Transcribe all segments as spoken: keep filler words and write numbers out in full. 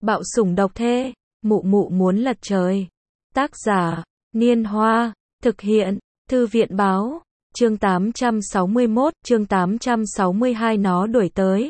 Bạo sủng độc thê, mụ mụ muốn lật trời. Tác giả, Niên Hoa, thực hiện, Thư viện báo, chương tám trăm sáu mươi mốt, chương tám trăm sáu mươi hai nó đuổi tới.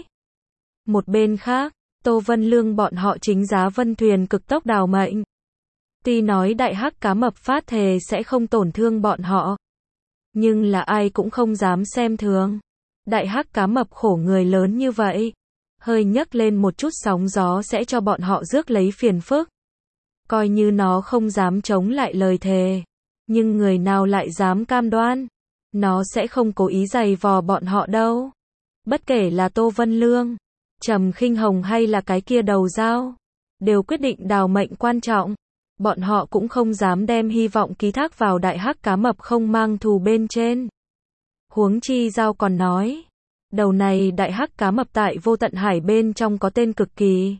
Một bên khác, Tô Vân Lương bọn họ chính giá Vân Thuyền cực tốc đào mệnh. Tuy nói đại hắc cá mập phát thề sẽ không tổn thương bọn họ, nhưng là ai cũng không dám xem thường. Đại hắc cá mập khổ người lớn như vậy, hơi nhấc lên một chút sóng gió sẽ cho bọn họ rước lấy phiền phức. Coi như nó không dám chống lại lời thề, nhưng người nào lại dám cam đoan, nó sẽ không cố ý giày vò bọn họ đâu. Bất kể là Tô Vân Lương, Trầm Khinh Hồng hay là cái kia đầu dao, đều quyết định đào mệnh quan trọng. Bọn họ cũng không dám đem hy vọng ký thác vào đại hắc cá mập không mang thù bên trên. Huống chi dao còn nói, đầu này đại hắc cá mập tại vô tận hải bên trong có tên cực kỳ.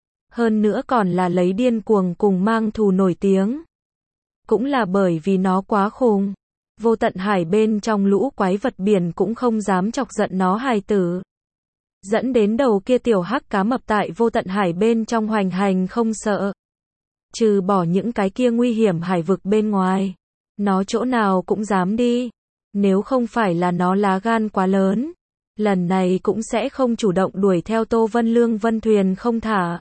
Hơn nữa còn là lấy điên cuồng cùng mang thù nổi tiếng. Cũng là bởi vì nó quá khùng. Vô tận hải bên trong lũ quái vật biển cũng không dám chọc giận nó hài tử. Dẫn đến đầu kia tiểu hắc cá mập tại vô tận hải bên trong hoành hành không sợ. Trừ bỏ những cái kia nguy hiểm hải vực bên ngoài, nó chỗ nào cũng dám đi. Nếu không phải là nó lá gan quá lớn, lần này cũng sẽ không chủ động đuổi theo Tô Vân Lương Vân Thuyền không thả.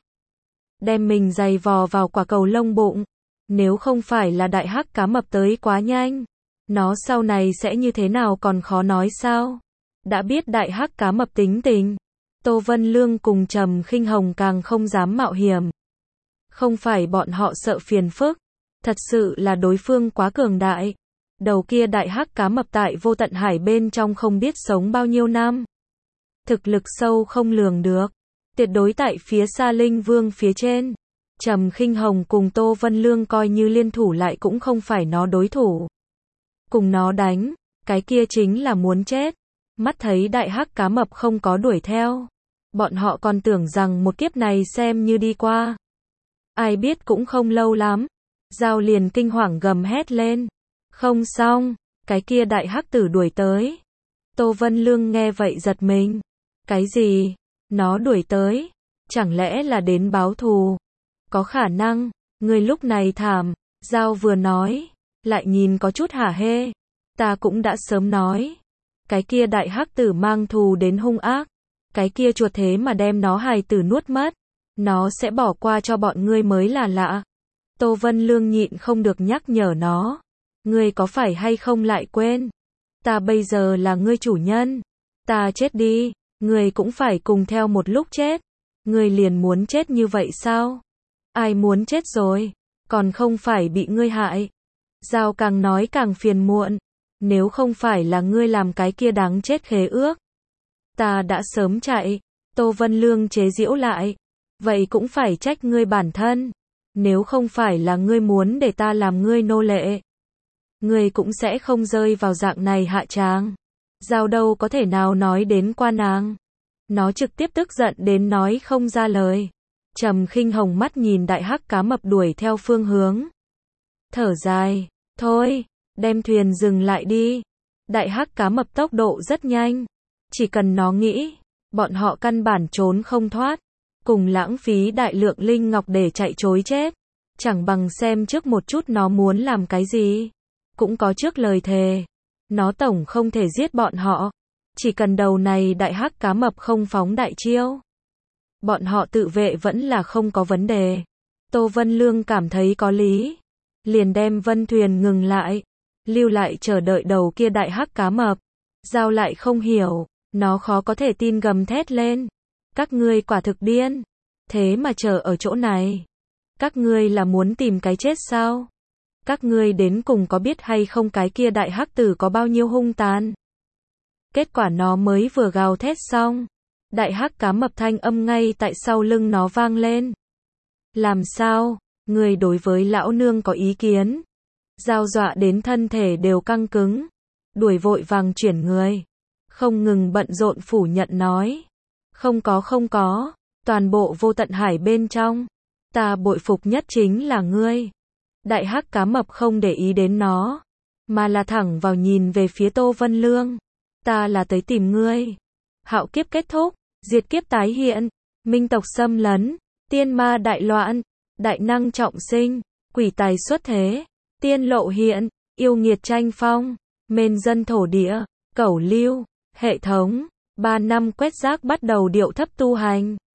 Đem mình giày vò vào quả cầu lông bụng. Nếu không phải là đại hắc cá mập tới quá nhanh, nó sau này sẽ như thế nào còn khó nói sao. Đã biết đại hắc cá mập tính tình, Tô Vân Lương cùng Trầm Khinh Hồng càng không dám mạo hiểm. Không phải bọn họ sợ phiền phức, thật sự là đối phương quá cường đại. Đầu kia đại hắc cá mập tại vô tận hải bên trong không biết sống bao nhiêu năm. Thực lực sâu không lường được, tuyệt đối tại phía xa Linh Vương phía trên. Trầm Khinh Hồng cùng Tô Vân Lương coi như liên thủ lại cũng không phải nó đối thủ. Cùng nó đánh, cái kia chính là muốn chết. Mắt thấy đại hắc cá mập không có đuổi theo, bọn họ còn tưởng rằng một kiếp này xem như đi qua. Ai biết cũng không lâu lắm, Dao liền kinh hoàng gầm hét lên. Không xong, cái kia đại hắc tử đuổi tới. Tô Vân Lương nghe vậy giật mình. Cái gì? Nó đuổi tới? Chẳng lẽ là đến báo thù? Có khả năng. Người lúc này thảm. Dao vừa nói, lại nhìn có chút hả hê. Ta cũng đã sớm nói. Cái kia đại hắc tử mang thù đến hung ác. Cái kia chuột thế mà đem nó hài tử nuốt mất. Nó sẽ bỏ qua cho bọn ngươi mới là lạ. Tô Vân Lương nhịn không được nhắc nhở nó. Ngươi có phải hay không lại quên? Ta bây giờ là ngươi chủ nhân. Ta chết đi, ngươi cũng phải cùng theo một lúc chết. Ngươi liền muốn chết như vậy sao? Ai muốn chết rồi? Còn không phải bị ngươi hại. Dao càng nói càng phiền muộn. Nếu không phải là ngươi làm cái kia đáng chết khế ước, ta đã sớm chạy. Tô Vân Lương chế giễu lại. Vậy cũng phải trách ngươi bản thân. Nếu không phải là ngươi muốn để ta làm ngươi nô lệ, ngươi cũng sẽ không rơi vào dạng này hạ tràng. Dao đâu có thể nào nói đến qua nàng. Nó trực tiếp tức giận đến nói không ra lời. Trầm Khinh Hồng mắt nhìn đại hắc cá mập đuổi theo phương hướng. Thở dài, thôi, đem thuyền dừng lại đi. Đại hắc cá mập tốc độ rất nhanh. Chỉ cần nó nghĩ, bọn họ căn bản trốn không thoát. Cùng lãng phí đại lượng linh ngọc để chạy trối chết. Chẳng bằng xem trước một chút nó muốn làm cái gì. Cũng có trước lời thề. Nó tổng không thể giết bọn họ. Chỉ cần đầu này đại hắc cá mập không phóng đại chiêu, bọn họ tự vệ vẫn là không có vấn đề. Tô Vân Lương cảm thấy có lý. Liền đem Vân Thuyền ngừng lại. Lưu lại chờ đợi đầu kia đại hắc cá mập. Dao lại không hiểu. Nó khó có thể tin gầm thét lên. Các ngươi quả thực điên. Thế mà chờ ở chỗ này. Các ngươi là muốn tìm cái chết sao? Các ngươi đến cùng có biết hay không cái kia đại hắc tử có bao nhiêu hung tàn? Kết quả nó mới vừa gào thét xong. Đại hắc cá mập thanh âm ngay tại sau lưng nó vang lên. Làm sao? Ngươi đối với lão nương có ý kiến? Dao dọa đến thân thể đều căng cứng. Đuổi vội vàng chuyển người. Không ngừng bận rộn phủ nhận nói. Không có không có. Toàn bộ vô tận hải bên trong. Ta bội phục nhất chính là ngươi. Đại hắc cá mập không để ý đến nó, mà là thẳng vào nhìn về phía Tô Vân Lương. Ta là tới tìm ngươi. Hạo kiếp kết thúc, diệt kiếp tái hiện, minh tộc xâm lấn, tiên ma đại loạn, đại năng trọng sinh, quỷ tài xuất thế, tiên lộ hiện, yêu nghiệt tranh phong, mên dân thổ địa, cẩu lưu, hệ thống, ba năm quét rác bắt đầu điệu thấp tu hành.